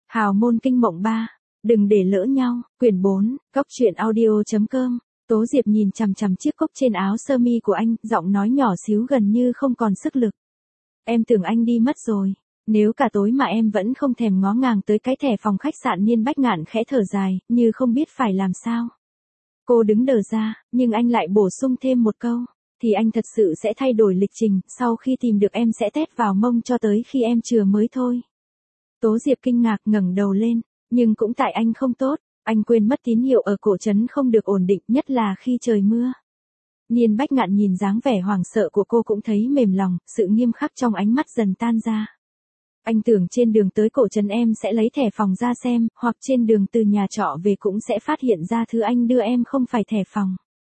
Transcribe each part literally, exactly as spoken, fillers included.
Hào môn kinh mộng ba. Đừng để lỡ nhau. Quyển bốn. Cốc truyện audio.com. Tố Diệp nhìn chằm chằm chiếc cốc trên áo sơ mi của anh, giọng nói nhỏ xíu gần như không còn sức lực. Em tưởng anh đi mất rồi. Nếu cả tối mà em vẫn không thèm ngó ngàng tới cái thẻ phòng khách sạn. Niên Bách Ngạn khẽ thở dài, như không biết phải làm sao. Cô đứng đờ ra, nhưng anh lại bổ sung thêm một câu. Thì anh thật sự sẽ thay đổi lịch trình, sau khi tìm được em sẽ tét vào mông cho tới khi em chừa mới thôi. Tố Diệp kinh ngạc ngẩng đầu lên, nhưng cũng tại anh không tốt, anh quên mất tín hiệu ở cổ trấn không được ổn định, nhất là khi trời mưa. Niên Bách Ngạn nhìn dáng vẻ hoảng sợ của cô cũng thấy mềm lòng, sự nghiêm khắc trong ánh mắt dần tan ra. Anh tưởng trên đường tới cổ trấn em sẽ lấy thẻ phòng ra xem, hoặc trên đường từ nhà trọ về cũng sẽ phát hiện ra thứ anh đưa em không phải thẻ phòng.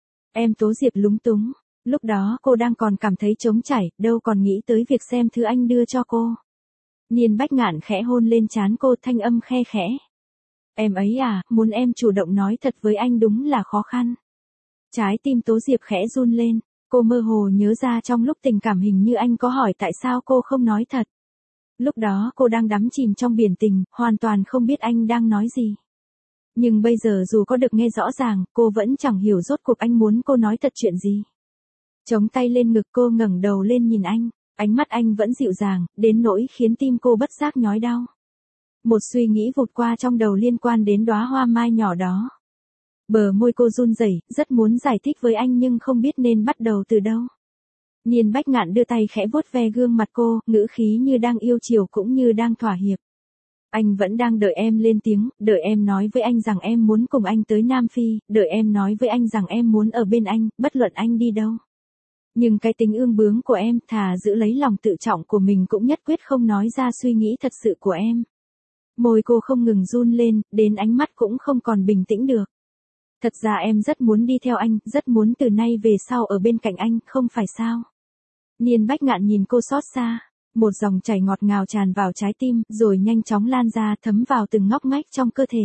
Em Tố Diệp lúng túng, lúc đó cô đang còn cảm thấy trống trải, đâu còn nghĩ tới việc xem thứ anh đưa cho cô. Niên Bách Ngạn khẽ hôn lên trán cô, thanh âm khe khẽ. Em ấy à, muốn em chủ động nói thật với anh đúng là khó khăn. Trái tim Tố Diệp khẽ run lên, cô mơ hồ nhớ ra trong lúc tình cảm hình như anh có hỏi tại sao cô không nói thật. Lúc đó cô đang đắm chìm trong biển tình, hoàn toàn không biết anh đang nói gì. Nhưng bây giờ dù có được nghe rõ ràng, cô vẫn chẳng hiểu rốt cuộc anh muốn cô nói thật chuyện gì. Chống tay lên ngực, cô ngẩng đầu lên nhìn anh, ánh mắt anh vẫn dịu dàng, đến nỗi khiến tim cô bất giác nhói đau. Một suy nghĩ vụt qua trong đầu liên quan đến đóa hoa mai nhỏ đó. Bờ môi cô run rẩy, rất muốn giải thích với anh nhưng không biết nên bắt đầu từ đâu. Niên Bách Ngạn đưa tay khẽ vuốt ve gương mặt cô, ngữ khí như đang yêu chiều cũng như đang thỏa hiệp. Anh vẫn đang đợi em lên tiếng, đợi em nói với anh rằng em muốn cùng anh tới Nam Phi, đợi em nói với anh rằng em muốn ở bên anh, bất luận anh đi đâu. Nhưng cái tính ương bướng của em, thà giữ lấy lòng tự trọng của mình cũng nhất quyết không nói ra suy nghĩ thật sự của em. Môi cô không ngừng run lên, đến ánh mắt cũng không còn bình tĩnh được. Thật ra em rất muốn đi theo anh, rất muốn từ nay về sau ở bên cạnh anh, không phải sao? Niên Bách Ngạn nhìn cô xót xa, một dòng chảy ngọt ngào tràn vào trái tim, rồi nhanh chóng lan ra, thấm vào từng ngóc ngách trong cơ thể.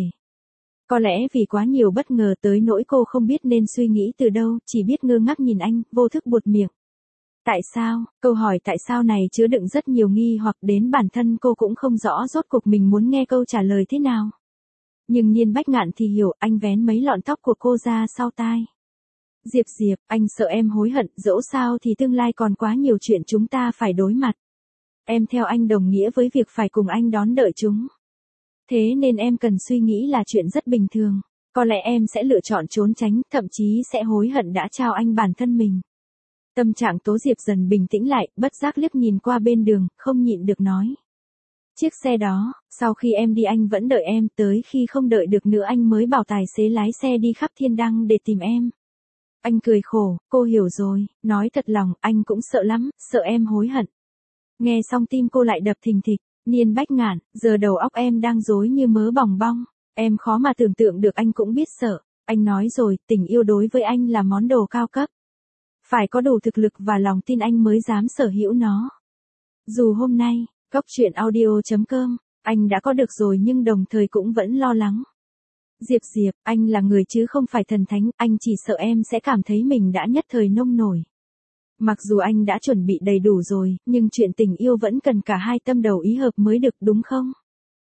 Có lẽ vì quá nhiều bất ngờ tới nỗi cô không biết nên suy nghĩ từ đâu, chỉ biết ngơ ngác nhìn anh, vô thức buột miệng. Tại sao? Câu hỏi tại sao này chứa đựng rất nhiều nghi hoặc, đến bản thân cô cũng không rõ rốt cuộc mình muốn nghe câu trả lời thế nào. Nhưng Niên Bách Ngạn thì hiểu, anh vén mấy lọn tóc của cô ra sau tai. Diệp Diệp, anh sợ em hối hận, dẫu sao thì tương lai còn quá nhiều chuyện chúng ta phải đối mặt. Em theo anh đồng nghĩa với việc phải cùng anh đón đợi chúng. Thế nên em cần suy nghĩ là chuyện rất bình thường. Có lẽ em sẽ lựa chọn trốn tránh, thậm chí sẽ hối hận đã trao anh bản thân mình. Tâm trạng Tố Diệp dần bình tĩnh lại, bất giác liếc nhìn qua bên đường, không nhịn được nói. Chiếc xe đó, sau khi em đi anh vẫn đợi em, tới khi không đợi được nữa anh mới bảo tài xế lái xe đi khắp thiên đăng để tìm em. Anh cười khổ, cô hiểu rồi, nói thật lòng, anh cũng sợ lắm, sợ em hối hận. Nghe xong tim cô lại đập thình thịch. Niên Bách Ngạn, giờ đầu óc em đang rối như mớ bòng bong, em khó mà tưởng tượng được anh cũng biết sợ. Anh nói rồi, tình yêu đối với anh là món đồ cao cấp. Phải có đủ thực lực và lòng tin anh mới dám sở hữu nó. Dù hôm nay, cốc truyện audio.com, anh đã có được rồi nhưng đồng thời cũng vẫn lo lắng. Diệp Diệp, anh là người chứ không phải thần thánh, anh chỉ sợ em sẽ cảm thấy mình đã nhất thời nông nổi. Mặc dù anh đã chuẩn bị đầy đủ rồi, nhưng chuyện tình yêu vẫn cần cả hai tâm đầu ý hợp mới được, đúng không?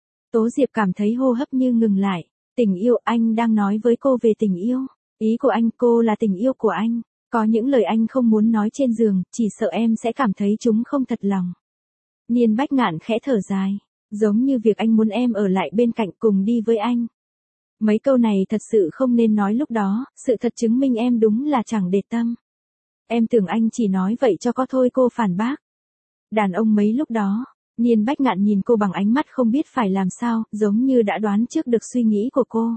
Tố Diệp cảm thấy hô hấp như ngừng lại. Tình yêu, anh đang nói với cô về tình yêu. Ý của anh, cô là tình yêu của anh. Có những lời anh không muốn nói trên giường, chỉ sợ em sẽ cảm thấy chúng không thật lòng. Niên Bách Ngạn khẽ thở dài. Giống như việc anh muốn em ở lại bên cạnh cùng đi với anh. Mấy câu này thật sự không nên nói lúc đó, sự thật chứng minh em đúng là chẳng để tâm. Em tưởng anh chỉ nói vậy cho có thôi, cô phản bác. Đàn ông mấy lúc đó. Niên Bách Ngạn nhìn cô bằng ánh mắt không biết phải làm sao, giống như đã đoán trước được suy nghĩ của cô.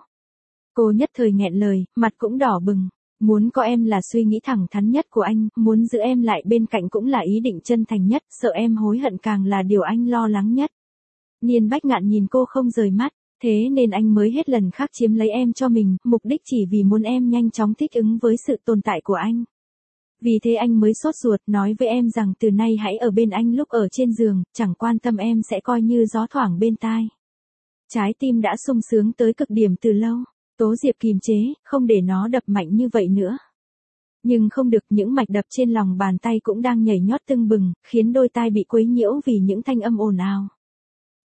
Cô nhất thời nghẹn lời, mặt cũng đỏ bừng. Muốn có em là suy nghĩ thẳng thắn nhất của anh, muốn giữ em lại bên cạnh cũng là ý định chân thành nhất, sợ em hối hận càng là điều anh lo lắng nhất. Niên Bách Ngạn nhìn cô không rời mắt, thế nên anh mới hết lần khác chiếm lấy em cho mình, mục đích chỉ vì muốn em nhanh chóng thích ứng với sự tồn tại của anh. Vì thế anh mới sốt ruột nói với em rằng từ nay hãy ở bên anh lúc ở trên giường, chẳng quan tâm em sẽ coi như gió thoảng bên tai. Trái tim đã sung sướng tới cực điểm từ lâu, Tố Diệp kìm chế, không để nó đập mạnh như vậy nữa. Nhưng không được, những mạch đập trên lòng bàn tay cũng đang nhảy nhót tưng bừng, khiến đôi tai bị quấy nhiễu vì những thanh âm ồn ào.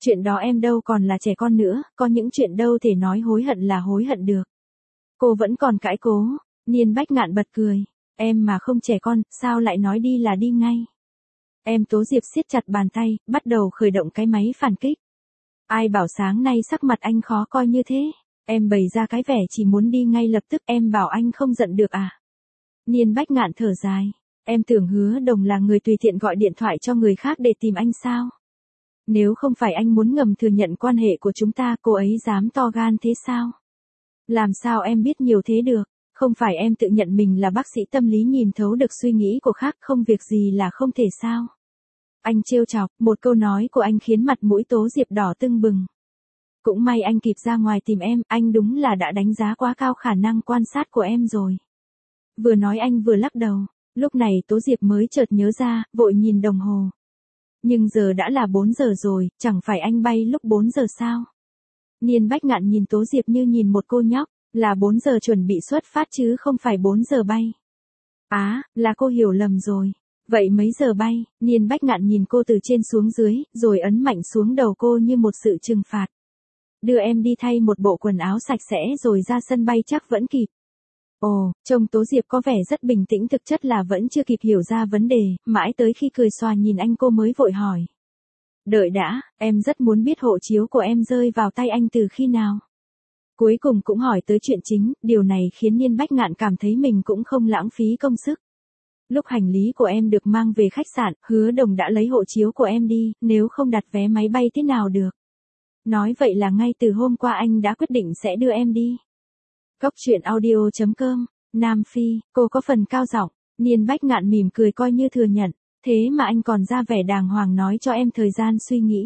Chuyện đó em đâu còn là trẻ con nữa, có những chuyện đâu thể nói hối hận là hối hận được. Cô vẫn còn cãi cố. Niên Bách Ngạn bật cười. Em mà không trẻ con, sao lại nói đi là đi ngay? Em Tố Diệp siết chặt bàn tay, bắt đầu khởi động cái máy phản kích. Ai bảo sáng nay sắc mặt anh khó coi như thế? Em bày ra cái vẻ chỉ muốn đi ngay lập tức, em bảo anh không giận được à? Niên Bách Ngạn thở dài. Em tưởng Hứa Đồng là người tùy tiện gọi điện thoại cho người khác để tìm anh sao? Nếu không phải anh muốn ngầm thừa nhận quan hệ của chúng ta, cô ấy dám to gan thế sao? Làm sao em biết nhiều thế được? Không phải em tự nhận mình là bác sĩ tâm lý nhìn thấu được suy nghĩ của khác, không việc gì là không thể sao? Anh trêu chọc, một câu nói của anh khiến mặt mũi Tố Diệp đỏ tưng bừng. Cũng may anh kịp ra ngoài tìm em, anh đúng là đã đánh giá quá cao khả năng quan sát của em rồi. Vừa nói anh vừa lắc đầu, lúc này Tố Diệp mới chợt nhớ ra, vội nhìn đồng hồ. Nhưng giờ đã là bốn giờ rồi, chẳng phải anh bay lúc bốn giờ sao? Niên Bách Ngạn nhìn Tố Diệp như nhìn một cô nhóc, là bốn giờ chuẩn bị xuất phát chứ không phải bốn giờ bay. Á, à, là cô hiểu lầm rồi. Vậy mấy giờ bay? Niên Bách Ngạn nhìn cô từ trên xuống dưới, rồi ấn mạnh xuống đầu cô như một sự trừng phạt. Đưa em đi thay một bộ quần áo sạch sẽ rồi ra sân bay chắc vẫn kịp. Ồ, trông Tố Diệp có vẻ rất bình tĩnh, thực chất là vẫn chưa kịp hiểu ra vấn đề, mãi tới khi cười xòa nhìn anh cô mới vội hỏi. Đợi đã, em rất muốn biết hộ chiếu của em rơi vào tay anh từ khi nào. Cuối cùng cũng hỏi tới chuyện chính, điều này khiến Niên Bách Ngạn cảm thấy mình cũng không lãng phí công sức. Lúc hành lý của em được mang về khách sạn, Hứa Đồng đã lấy hộ chiếu của em đi, nếu không đặt vé máy bay thế nào được. Nói vậy là ngay từ hôm qua anh đã quyết định sẽ đưa em đi. Cốc truyện audio chấm com, Nam Phi, cô có phần cao giọng. Niên Bách Ngạn mỉm cười coi như thừa nhận, thế mà anh còn ra vẻ đàng hoàng nói cho em thời gian suy nghĩ.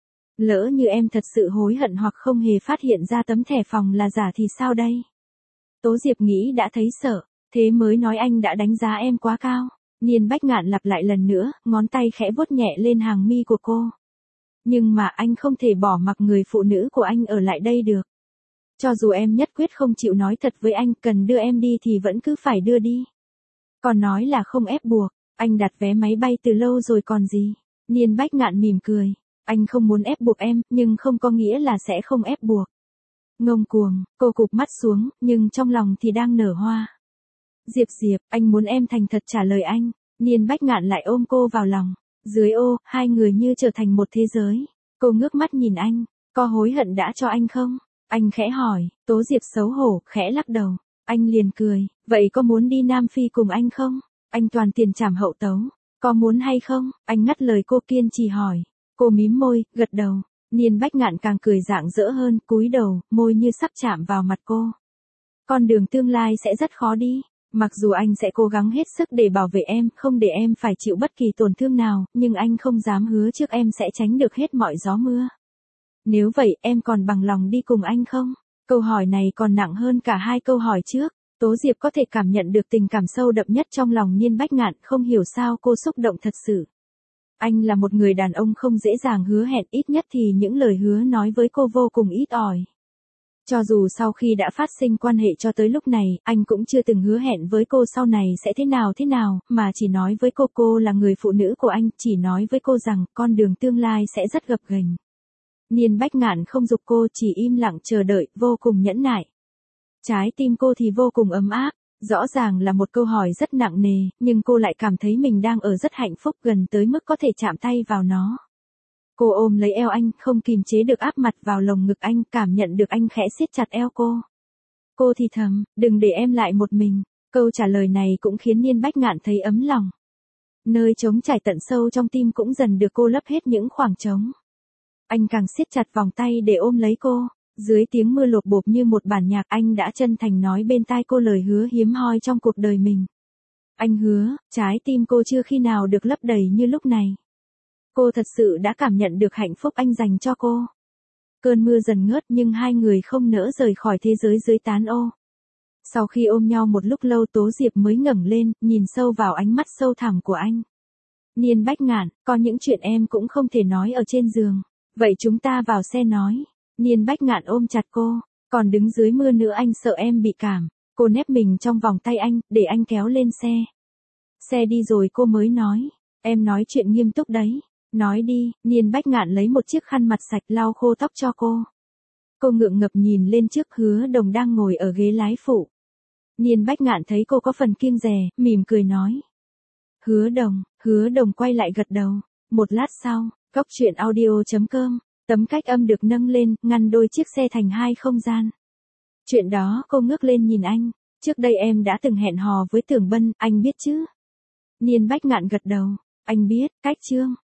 Lỡ như em thật sự hối hận hoặc không hề phát hiện ra tấm thẻ phòng là giả thì sao đây? Tố Diệp nghĩ đã thấy sợ, thế mới nói anh đã đánh giá em quá cao. Niên Bách Ngạn lặp lại lần nữa, ngón tay khẽ vuốt nhẹ lên hàng mi của cô. Nhưng mà anh không thể bỏ mặc người phụ nữ của anh ở lại đây được. Cho dù em nhất quyết không chịu nói thật với anh, cần đưa em đi thì vẫn cứ phải đưa đi. Còn nói là không ép buộc, anh đặt vé máy bay từ lâu rồi còn gì. Niên Bách Ngạn mỉm cười, anh không muốn ép buộc em, nhưng không có nghĩa là sẽ không ép buộc. Ngông cuồng, cô cụp mắt xuống, nhưng trong lòng thì đang nở hoa. Diệp Diệp, anh muốn em thành thật trả lời anh. Niên Bách Ngạn lại ôm cô vào lòng. Dưới ô, hai người như trở thành một thế giới. Cô ngước mắt nhìn anh, có hối hận đã cho anh không? Anh khẽ hỏi, Tố Diệp xấu hổ, khẽ lắc đầu. Anh liền cười, vậy có muốn đi Nam Phi cùng anh không? Anh toàn tiền trảm hậu tấu. Có muốn hay không? Anh ngắt lời cô kiên trì hỏi. Cô mím môi, gật đầu. Niên Bách Ngạn càng cười rạng rỡ hơn, cúi đầu, môi như sắp chạm vào mặt cô. Con đường tương lai sẽ rất khó đi. Mặc dù anh sẽ cố gắng hết sức để bảo vệ em, không để em phải chịu bất kỳ tổn thương nào, nhưng anh không dám hứa trước em sẽ tránh được hết mọi gió mưa. Nếu vậy, em còn bằng lòng đi cùng anh không? Câu hỏi này còn nặng hơn cả hai câu hỏi trước. Tố Diệp có thể cảm nhận được tình cảm sâu đậm nhất trong lòng Niên Bách Ngạn, không hiểu sao cô xúc động thật sự. Anh là một người đàn ông không dễ dàng hứa hẹn, ít nhất thì những lời hứa nói với cô vô cùng ít ỏi. Cho dù sau khi đã phát sinh quan hệ cho tới lúc này, anh cũng chưa từng hứa hẹn với cô sau này sẽ thế nào thế nào, mà chỉ nói với cô cô là người phụ nữ của anh, chỉ nói với cô rằng con đường tương lai sẽ rất gập ghềnh. Niên Bách Ngạn không giục cô, chỉ im lặng chờ đợi, vô cùng nhẫn nại. Trái tim cô thì vô cùng ấm áp, rõ ràng là một câu hỏi rất nặng nề, nhưng cô lại cảm thấy mình đang ở rất hạnh phúc, gần tới mức có thể chạm tay vào nó. Cô ôm lấy eo anh, không kìm chế được áp mặt vào lồng ngực anh, cảm nhận được anh khẽ siết chặt eo cô. Cô thì thầm, đừng để em lại một mình. Câu trả lời này cũng khiến Niên Bách Ngạn thấy ấm lòng. Nơi trống trải tận sâu trong tim cũng dần được cô lấp hết những khoảng trống. Anh càng siết chặt vòng tay để ôm lấy cô. Dưới tiếng mưa lộp bộp như một bản nhạc, anh đã chân thành nói bên tai cô lời hứa hiếm hoi trong cuộc đời mình. Anh hứa, trái tim cô chưa khi nào được lấp đầy như lúc này. Cô thật sự đã cảm nhận được hạnh phúc anh dành cho cô. Cơn mưa dần ngớt nhưng hai người không nỡ rời khỏi thế giới dưới tán ô. Sau khi ôm nhau một lúc lâu, Tố Diệp mới ngẩng lên, nhìn sâu vào ánh mắt sâu thẳm của anh. Niên Bách Ngạn, có những chuyện em cũng không thể nói ở trên giường. Vậy chúng ta vào xe nói. Niên Bách Ngạn ôm chặt cô. Còn đứng dưới mưa nữa anh sợ em bị cảm. Cô nép mình trong vòng tay anh, để anh kéo lên xe. Xe đi rồi cô mới nói. Em nói chuyện nghiêm túc đấy. Nói đi, Niên Bách Ngạn lấy một chiếc khăn mặt sạch lau khô tóc cho cô. Cô ngượng ngập nhìn lên trước Hứa Đồng đang ngồi ở ghế lái phụ. Niên Bách Ngạn thấy cô có phần kiêng dè, mỉm cười nói. Hứa Đồng, Hứa Đồng quay lại gật đầu. Một lát sau, cốc truyện audio chấm com, tấm cách âm được nâng lên, ngăn đôi chiếc xe thành hai không gian. Chuyện đó cô ngước lên nhìn anh. Trước đây em đã từng hẹn hò với Tưởng Bân, anh biết chứ? Niên Bách Ngạn gật đầu. Anh biết, cách Trương.